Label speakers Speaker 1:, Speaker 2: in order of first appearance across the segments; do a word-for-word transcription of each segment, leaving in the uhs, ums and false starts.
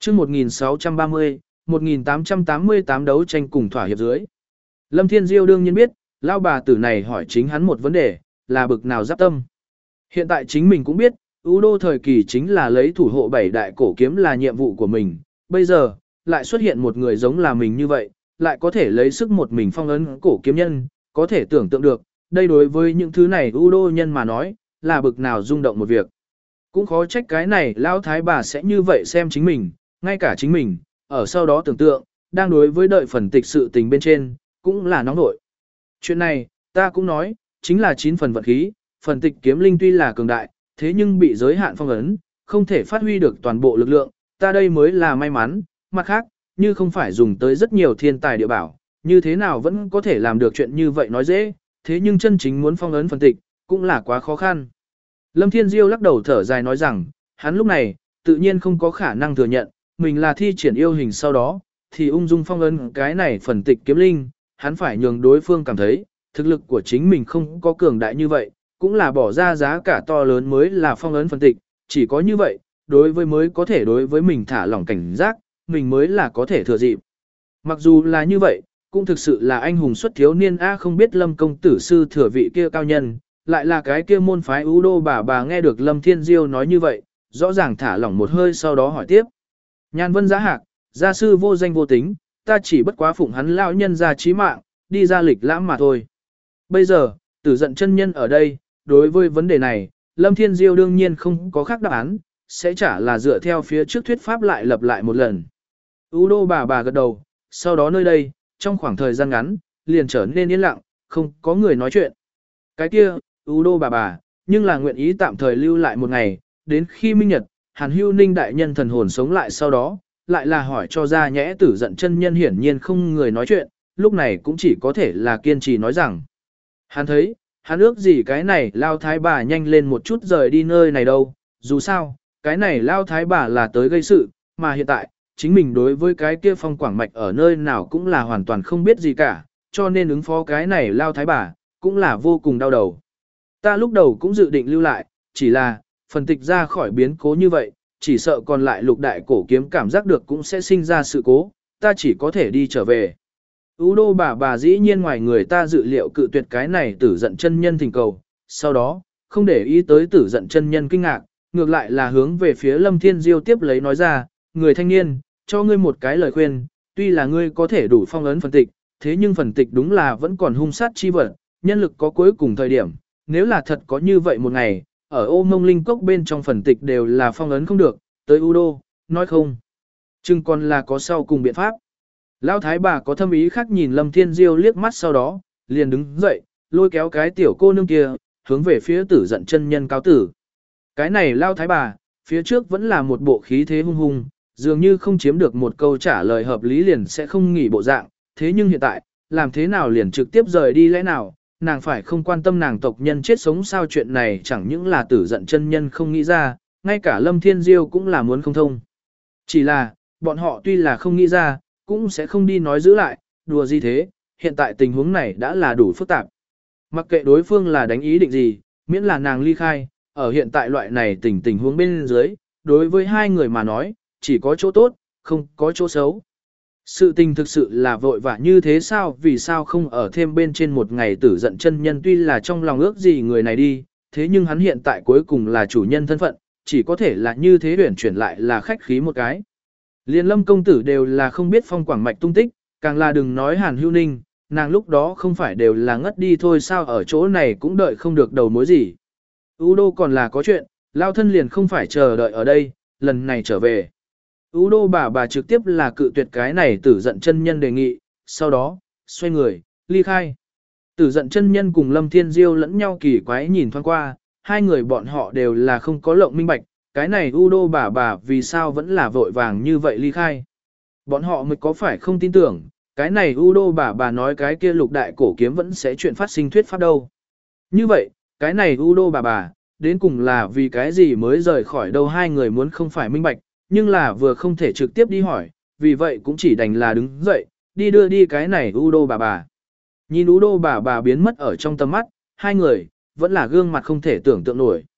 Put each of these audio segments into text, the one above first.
Speaker 1: chương một nghìn sáu trăm ba mươi, một nghìn tám trăm tám mươi tám đấu tranh cùng thỏa hiệp dưới. Lâm Thiên Diêu đương nhiên biết, lao bà tử này hỏi chính hắn một vấn đề, là bực nào giáp tâm. Hiện tại chính mình cũng biết, ưu đô thời kỳ chính là lấy thủ hộ bảy đại cổ kiếm là nhiệm vụ của mình, bây giờ, lại xuất hiện một người giống là mình như vậy, lại có thể lấy sức một mình phong ấn cổ kiếm nhân, có thể tưởng tượng được, đây đối với những thứ này ưu đô nhân mà nói, là bực nào rung động một việc. Cũng khó trách cái này lao thái bà sẽ như vậy xem chính mình, ngay cả chính mình, ở sau đó tưởng tượng, đang đối với đợi phần tịch sự tình bên trên, cũng là nóng nội. Chuyện này, ta cũng nói, chính là chín phần vận khí, phần tịch kiếm linh tuy là cường đại, thế nhưng bị giới hạn phong ấn, không thể phát huy được toàn bộ lực lượng, ta đây mới là may mắn, mặt khác, như không phải dùng tới rất nhiều thiên tài địa bảo, như thế nào vẫn có thể làm được chuyện như vậy nói dễ, thế nhưng chân chính muốn phong ấn phần tịch, cũng là quá khó khăn. Lâm Thiên Diêu lắc đầu thở dài nói rằng, hắn lúc này, tự nhiên không có khả năng thừa nhận, mình là thi triển yêu hình sau đó, thì ung dung phong ấn cái này phần tịch kiếm linh, hắn phải nhường đối phương cảm thấy, thực lực của chính mình không có cường đại như vậy, cũng là bỏ ra giá cả to lớn mới là phong ấn phần tịch, chỉ có như vậy, đối với mới có thể đối với mình thả lỏng cảnh giác, mình mới là có thể thừa dịp. Mặc dù là như vậy, cũng thực sự là anh hùng xuất thiếu niên A không biết Lâm công tử sư thừa vị kia cao nhân, lại là cái kia môn phái ưu đô bà bà nghe được Lâm Thiên Diêu nói như vậy, rõ ràng thả lỏng một hơi sau đó hỏi tiếp. Nhan vân giá hạc, gia sư vô danh vô tính, ta chỉ bất quá phụng hắn lão nhân ra trí mạng, đi ra lịch lãm mà thôi. Bây giờ, tử giận chân nhân ở đây, đối với vấn đề này, Lâm Thiên Diêu đương nhiên không có khác đáp án, sẽ trả là dựa theo phía trước thuyết pháp lại lập lại một lần. Ú đô bà bà gật đầu, sau đó nơi đây, trong khoảng thời gian ngắn, liền trở nên yên lặng, không có người nói chuyện. Cái kia, Ú đô bà bà, nhưng là nguyện ý tạm thời lưu lại một ngày, đến khi minh nhật, Hàn Hưu Ninh đại nhân thần hồn sống lại sau đó, lại là hỏi cho ra nhẽ tử giận chân nhân hiển nhiên không người nói chuyện, lúc này cũng chỉ có thể là kiên trì nói rằng. Hắn thấy, hắn ước gì cái này lao thái bà nhanh lên một chút rời đi nơi này đâu, dù sao, cái này lao thái bà là tới gây sự, mà hiện tại, chính mình đối với cái kia phong quảng mạch ở nơi nào cũng là hoàn toàn không biết gì cả, cho nên ứng phó cái này lao thái bà, cũng là vô cùng đau đầu. Ta lúc đầu cũng dự định lưu lại, chỉ là, phần tịch ra khỏi biến cố như vậy, chỉ sợ còn lại lục đại cổ kiếm cảm giác được cũng sẽ sinh ra sự cố, ta chỉ có thể đi trở về. Ú đô bà bà dĩ nhiên ngoài người ta dự liệu cự tuyệt cái này tử giận chân nhân thỉnh cầu, sau đó, không để ý tới tử giận chân nhân kinh ngạc, ngược lại là hướng về phía Lâm Thiên Diêu tiếp lấy nói ra, người thanh niên, cho ngươi một cái lời khuyên, tuy là ngươi có thể đủ phong ấn phần tịch, thế nhưng phần tịch đúng là vẫn còn hung sát chi vật, nhân lực có cuối cùng thời điểm, nếu là thật có như vậy một ngày, ở ô mông linh cốc bên trong phần tịch đều là phong ấn không được, tới U đô, nói không. Chừng còn là có sau cùng biện pháp. Lão thái bà có thâm ý khác nhìn Lâm Thiên Diêu liếc mắt sau đó, liền đứng dậy, lôi kéo cái tiểu cô nương kia, hướng về phía tử giận chân nhân cáo tử. Cái này Lão thái bà, phía trước vẫn là một bộ khí thế hung hung, dường như không chiếm được một câu trả lời hợp lý liền sẽ không nghỉ bộ dạng, thế nhưng hiện tại, làm thế nào liền trực tiếp rời đi lẽ nào, nàng phải không quan tâm nàng tộc nhân chết sống sao chuyện này chẳng những là tử giận chân nhân không nghĩ ra, ngay cả Lâm Thiên Diêu cũng là muốn không thông. Chỉ là, bọn họ tuy là không nghĩ ra, cũng sẽ không đi nói giữ lại, đùa gì thế, hiện tại tình huống này đã là đủ phức tạp. Mặc kệ đối phương là đánh ý định gì, miễn là nàng ly khai, ở hiện tại loại này tình tình huống bên dưới, đối với hai người mà nói, chỉ có chỗ tốt, không có chỗ xấu. Sự tình thực sự là vội vã như thế sao, vì sao không ở thêm bên trên một ngày tử giận chân nhân tuy là trong lòng ước gì người này đi, thế nhưng hắn hiện tại cuối cùng là chủ nhân thân phận, chỉ có thể là như thế huyển chuyển lại là khách khí một cái. Liên Lâm công tử đều là không biết phong quảng mạch tung tích, càng là đừng nói Hàn Hưu Ninh, nàng lúc đó không phải đều là ngất đi thôi sao ở chỗ này cũng đợi không được đầu mối gì. U đô còn là có chuyện, lao thân liền không phải chờ đợi ở đây, lần này trở về. Ú đô bà bà trực tiếp là cự tuyệt cái này tử giận chân nhân đề nghị, sau đó, xoay người, ly khai. Tử giận chân nhân cùng Lâm Thiên Diêu lẫn nhau kỳ quái nhìn thoáng qua, hai người bọn họ đều là không có lộng minh bạch, cái này U đô bà bà vì sao vẫn là vội vàng như vậy ly khai. Bọn họ mới có phải không tin tưởng, cái này U đô bà bà nói cái kia lục đại cổ kiếm vẫn sẽ chuyện phát sinh thuyết pháp đâu. Như vậy, cái này U đô bà bà, đến cùng là vì cái gì mới rời khỏi đâu hai người muốn không phải minh bạch, nhưng là vừa không thể trực tiếp đi hỏi, vì vậy cũng chỉ đành là đứng dậy, đi đưa đi cái này U đô bà bà. Nhìn U đô bà bà biến mất ở trong tầm mắt, hai người, vẫn là gương mặt không thể tưởng tượng nổi.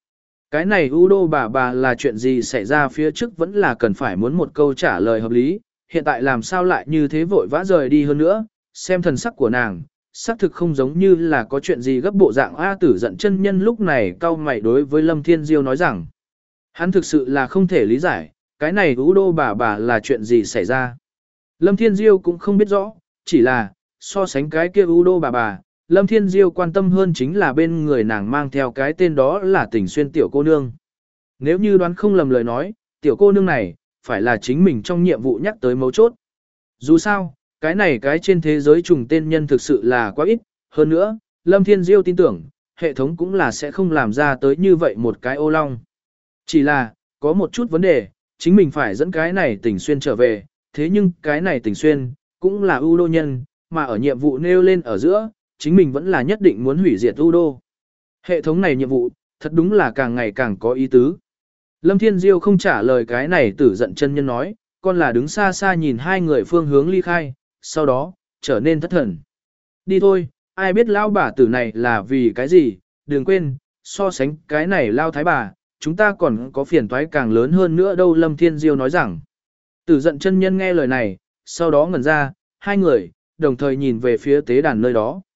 Speaker 1: Cái này U Đô bà bà là chuyện gì xảy ra phía trước vẫn là cần phải muốn một câu trả lời hợp lý, hiện tại làm sao lại như thế vội vã rời đi hơn nữa, xem thần sắc của nàng, xác thực không giống như là có chuyện gì gấp bộ dạng A Tử giận chân nhân lúc này cau mày đối với Lâm Thiên Diêu nói rằng, hắn thực sự là không thể lý giải, cái này U Đô bà bà là chuyện gì xảy ra. Lâm Thiên Diêu cũng không biết rõ, chỉ là, so sánh cái kia U Đô bà bà, Lâm Thiên Diêu quan tâm hơn chính là bên người nàng mang theo cái tên đó là Tình Xuyên tiểu cô nương. Nếu như đoán không lầm lời nói, tiểu cô nương này, phải là chính mình trong nhiệm vụ nhắc tới mấu chốt. Dù sao, cái này cái trên thế giới trùng tên nhân thực sự là quá ít, hơn nữa, Lâm Thiên Diêu tin tưởng, hệ thống cũng là sẽ không làm ra tới như vậy một cái ô long. Chỉ là, có một chút vấn đề, chính mình phải dẫn cái này Tình Xuyên trở về, thế nhưng cái này Tình Xuyên, cũng là ưu đô nhân, mà ở nhiệm vụ nêu lên ở giữa, chính mình vẫn là nhất định muốn hủy diệt ưu đô. Hệ thống này nhiệm vụ, thật đúng là càng ngày càng có ý tứ. Lâm Thiên Diêu không trả lời cái này Tử giận chân nhân nói, còn là đứng xa xa nhìn hai người phương hướng ly khai, sau đó, trở nên thất thần. Đi thôi, ai biết lao bà tử này là vì cái gì, đừng quên, so sánh cái này lao thái bà, chúng ta còn có phiền toái càng lớn hơn nữa đâu. Lâm Thiên Diêu nói rằng, Tử giận chân nhân nghe lời này, sau đó ngẩn ra, hai người, đồng thời nhìn về phía tế đàn nơi đó.